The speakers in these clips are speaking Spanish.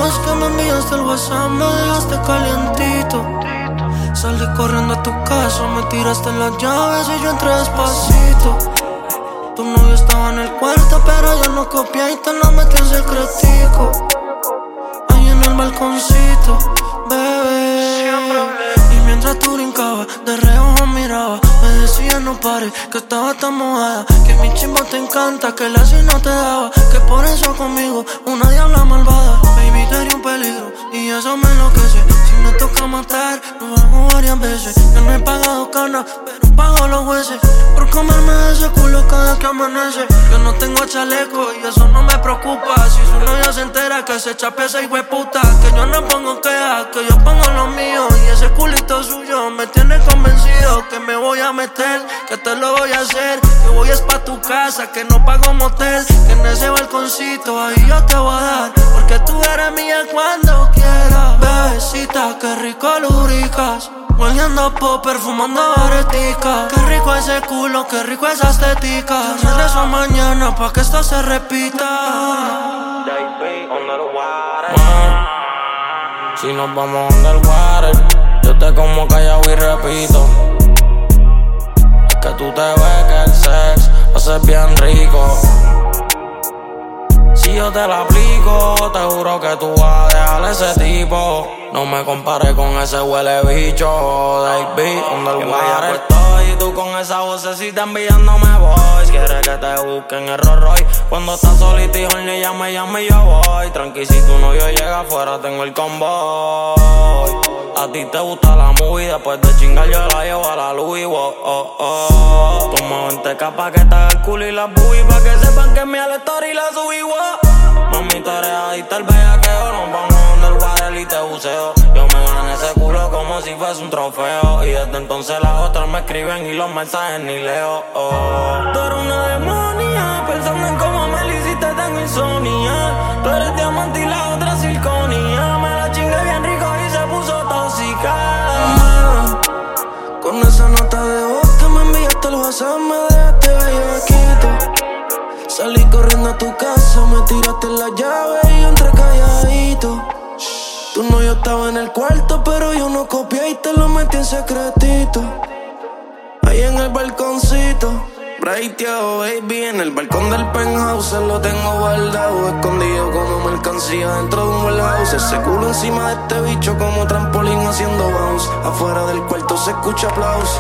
voz que me enviaste el WhatsApp me dejaste calientito. Salí corriendo a tu casa, me tiraste las llaves y yo entré despacito. Tu novio estaba en el cuarto, pero yo no copié y te lo metí en secretico. Ahí en el balconcito, bebé. Y mientras tú brincabas, de reojo miraba. Me decía no pares, que estaba tan mojada, que mi chimba te encanta, que la si no te daba, que por eso conmigo una diabla malvada. Baby, tú eres un peligro y eso me enloquece. Si me toca matar, nos vamos varias veces. Yo no he pagado cana, pero pago los jueces por comerme de ese culo cada que amanece. Yo no tengo chaleco y eso no me preocupa. Si su novia se entera que se chape esa hijueputa, que yo no pongo quejas, que yo pongo lo mío. Y ese culito suyo me tiene convencido que me voy a meter, que te lo voy a hacer, que voy es pa' tu casa, que no pago motel, que en ese balconcito ahí yo te voy a dar, porque tú eres mía cuando quieras. Bebecita, qué rico lubricas, oliendo pop, perfumando aretica. Qué rico ese culo, qué rico esa estética. Yo rezo mañana pa' que esto se repita. Si nos vamos underwater, yo te como callado y repito. Es que tú te ves que el sex hace bien rico. Si yo te la aplico, te juro que tú vas a dejar ese tipo. No me compares con ese huele bicho, David, underwater estoy. Y tú con esa vocecita enviándome voice. Quieres que te busquen el Rolls Royce. Cuando estás solita y horny, llame y yo voy. Tranqui, si tu novio llega afuera, tengo el convoy. A ti te gusta la movie, después de chingar yo la llevo a la Louis, Toma vente capa que te haga el culo y las boobies, pa' que sepan que es mi story y la subí, Mami, tú eres adicta al bellaqueo, nos vamos underwater y te buceo. Yo me gané ese culo como si fuese un trofeo, y desde entonces las otras me escriben y los mensajes ni leo. Tú eres una demonia, pensando en cómo me lo hiciste, tengo insomnia. Tú eres diamante y la otra circonía. Me la chingué bien rico y se puso tóxica. Con esa nota de voz que me enviaste el WhatsApp me dejaste bellaquito. Salí corriendo a tu casa, me tiraste la llave y yo entré calladito. Tu novio estaba en el cuarto, pero yo no copié y te lo metí en secretito. Ahí en el balconcito, breiteado, baby, en el balcón del penthouse lo tengo guardado, escondido como mercancía dentro de un warehouse. Ese culo encima de este bicho como trampolín haciendo bounce. Afuera del cuarto se escucha aplauso.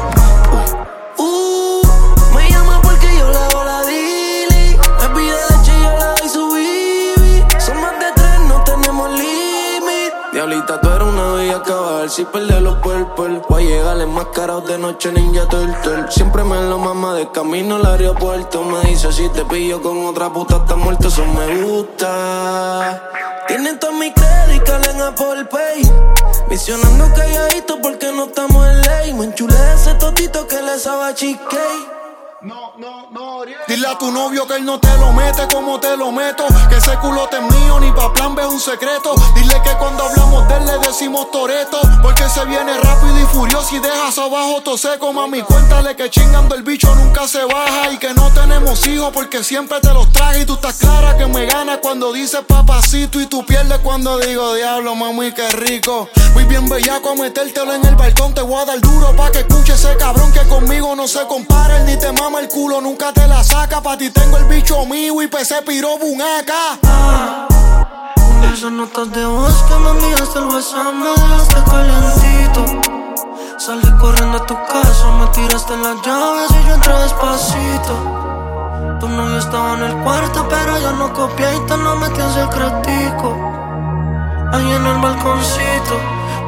Me llama porque yo le hago la dili. Me pide leche y yo le doy su bibi. Son más de 3, no tenemos límite. Diablita, tú eres una bella cabal. Si perder los purple, voy a llegar enmascarado de noche, ninja turtle. Siempre me lo mama de camino al aeropuerto. Me dice si te pillo con otra puta estás muerto. Eso me gusta. Tienen todo mi crédito en Apple Pay. Visionando calladito porque no estamos en ley. Me enchulé ese totito que le sabe a cheesecake. Dile a tu novio que él no te lo mete como te lo meto, que ese culote es mío, ni pa' plan B es un secreto. Dile que cuando hablamos de él le decimos Toreto, porque se viene rápido y furioso y dejas abajo todo seco. Mami, cuéntale que chingando el bicho nunca se baja y que no tenemos hijos porque siempre te los traje. Y tú estás clara que me ganas cuando dices papacito y tú pierdes cuando digo diablo, mami, qué rico. Voy bien bellaco a metértelo en el balcón, te voy a dar duro pa' que escuche ese cabrón que conmigo no se compara. Él ni te mama el culo, nunca te la saca. Pa' ti tengo el bicho mío y PC piro bunaca. Esas notas de voz que me enviaste el WhatsApp me dejaste calientito. Salí corriendo a tu casa, me tiraste las llaves y yo entré despacito. Tu novio estaba en el cuarto, pero yo no copié y te lo metí en secretico. Ahí en el balconcito,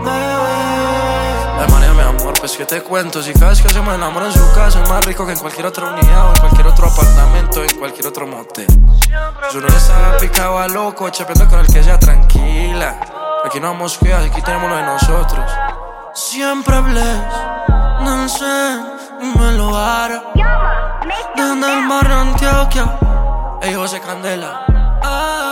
bebé. Ay, María, mi amor, pues que te cuento. Si cada vez que se me enamora en su casa es más rico que en cualquier otra unidad o en cualquier otro apartamento, en cualquier otro motel. Su novia estaba picado a loco, chapeando con el que sea tranquila. Aquí no vamos cuidados, aquí tenemos lo de nosotros. Siempre bless, Nancy, me lo hará. Desde el barrio Antioquia, Ey, José Candela.